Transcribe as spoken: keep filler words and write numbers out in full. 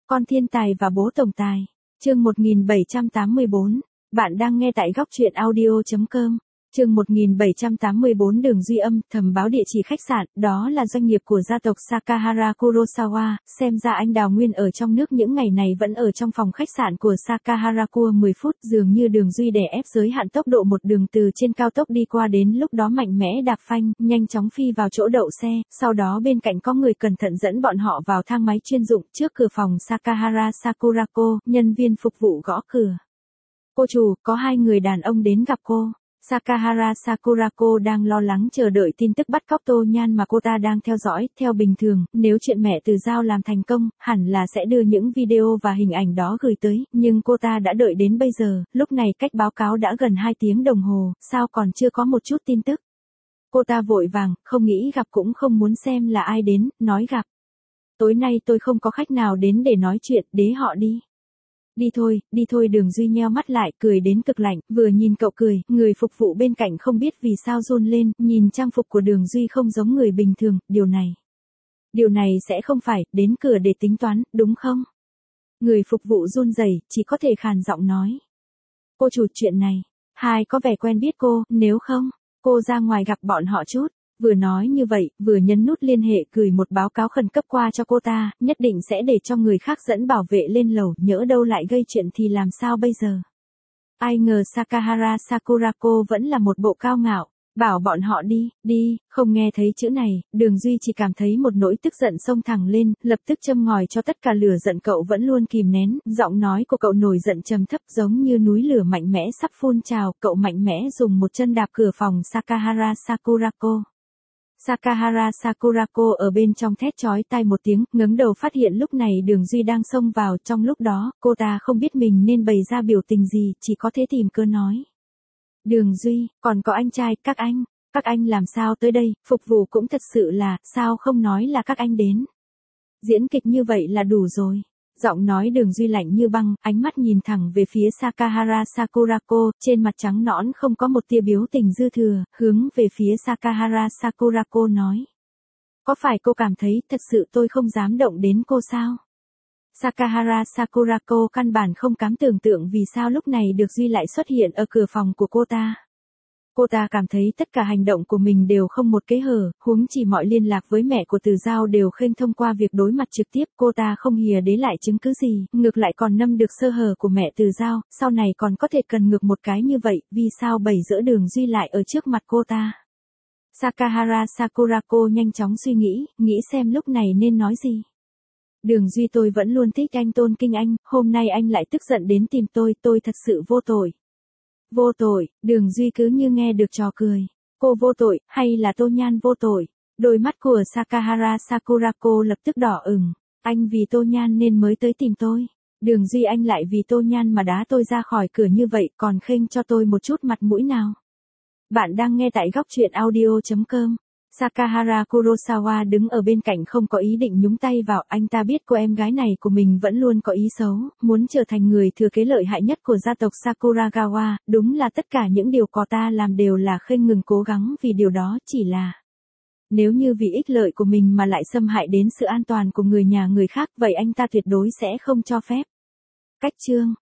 Con thiên tài và bố tổng tài. Chương một nghìn bảy trăm tám mươi bốn. Bạn đang nghe tại góc truyện audio chấm com. Chương một nghìn bảy trăm tám mươi bốn Đường Duy Âm, thầm báo địa chỉ khách sạn, đó là doanh nghiệp của gia tộc Sakahara Kurosawa, xem ra anh Đào Nguyên ở trong nước những ngày này vẫn ở trong phòng khách sạn của Sakahara Kur mười phút, dường như Đường Duy đè ép giới hạn tốc độ một đường từ trên cao tốc đi qua, đến lúc đó mạnh mẽ đạp phanh, nhanh chóng phi vào chỗ đậu xe, sau đó bên cạnh có người cẩn thận dẫn bọn họ vào thang máy chuyên dụng, trước cửa phòng Sakahara Sakurako, nhân viên phục vụ gõ cửa. Cô chủ, có hai người đàn ông đến gặp cô. Sakahara Sakurako đang lo lắng chờ đợi tin tức bắt cóc Tô Nhan mà cô ta đang theo dõi. Theo bình thường, nếu chuyện mẹ Từ Giao làm thành công, hẳn là sẽ đưa những video và hình ảnh đó gửi tới, nhưng cô ta đã đợi đến bây giờ, lúc này cách báo cáo đã gần hai tiếng đồng hồ, sao còn chưa có một chút tin tức. Cô ta vội vàng, không nghĩ gặp cũng không muốn xem là ai đến, nói gặp. Tối nay tôi không có khách nào đến để nói chuyện, đế họ đi. Đi thôi, đi thôi. Đường Duy nheo mắt lại, cười đến cực lạnh, vừa nhìn cậu cười, người phục vụ bên cạnh không biết vì sao run lên, nhìn trang phục của Đường Duy không giống người bình thường, điều này. Điều này sẽ không phải, đến cửa để tính toán, đúng không? Người phục vụ run rẩy, chỉ có thể khàn giọng nói. Cô chủ, chuyện này, hai có vẻ quen biết cô, nếu không, cô ra ngoài gặp bọn họ chút. Vừa nói như vậy, vừa nhấn nút liên hệ gửi một báo cáo khẩn cấp qua cho cô ta, nhất định sẽ để cho người khác dẫn bảo vệ lên lầu, nhỡ đâu lại gây chuyện thì làm sao bây giờ. Ai ngờ Sakahara Sakurako vẫn là một bộ cao ngạo, bảo bọn họ đi, đi, không nghe thấy chữ này, Đường Duy chỉ cảm thấy một nỗi tức giận xông thẳng lên, lập tức châm ngòi cho tất cả lửa giận cậu vẫn luôn kìm nén, giọng nói của cậu nổi giận trầm thấp giống như núi lửa mạnh mẽ sắp phun trào, cậu mạnh mẽ dùng một chân đạp cửa phòng Sakahara Sakurako. Sakahara Sakurako ở bên trong thét chói tai một tiếng, ngẩng đầu phát hiện lúc này Đường Duy đang xông vào, trong lúc đó, cô ta không biết mình nên bày ra biểu tình gì, chỉ có thể tìm cớ nói. Đường Duy, còn có anh trai, các anh, các anh làm sao tới đây, phục vụ cũng thật sự là, sao không nói là các anh đến. Diễn kịch như vậy là đủ rồi. Giọng nói Đường Duy lạnh như băng, ánh mắt nhìn thẳng về phía Sakahara Sakurako, trên mặt trắng nõn không có một tia biểu tình dư thừa, hướng về phía Sakahara Sakurako nói. Có phải cô cảm thấy thật sự tôi không dám động đến cô sao? Sakahara Sakurako căn bản không dám tưởng tượng vì sao lúc này Đường Duy lại xuất hiện ở cửa phòng của cô ta. Cô ta cảm thấy tất cả hành động của mình đều không một kẽ hở, huống chỉ mọi liên lạc với mẹ của Từ Giao đều khênh thông qua việc đối mặt trực tiếp, cô ta không hìa đế lại chứng cứ gì, ngược lại còn nâm được sơ hở của mẹ Từ Giao, sau này còn có thể cần ngược một cái như vậy, vì sao bày giữa Đường Duy lại ở trước mặt cô ta. Sakahara Sakurako nhanh chóng suy nghĩ, nghĩ xem lúc này nên nói gì. Đường Duy, tôi vẫn luôn thích anh, tôn kính anh, hôm nay anh lại tức giận đến tìm tôi, tôi thật sự vô tội. Vô tội, Đường Duy cứ như nghe được trò cười. Cô vô tội, hay là Tô Nhan vô tội? Đôi mắt của Sakahara Sakurako lập tức đỏ ửng. Anh vì Tô Nhan nên mới tới tìm tôi. Đường Duy, anh lại vì Tô Nhan mà đá tôi ra khỏi cửa như vậy, còn khênh cho tôi một chút mặt mũi nào? Bạn đang nghe tại góc truyện audio chấm com. Sakahara Kurosawa đứng ở bên cạnh không có ý định nhúng tay vào, anh ta biết cô em gái này của mình vẫn luôn có ý xấu, muốn trở thành người thừa kế lợi hại nhất của gia tộc Sakuragawa, đúng là tất cả những điều cô ta làm đều là khênh ngừng cố gắng vì điều đó chỉ là. Nếu như vì ích lợi của mình mà lại xâm hại đến sự an toàn của người nhà người khác, vậy anh ta tuyệt đối sẽ không cho phép. Cách chương.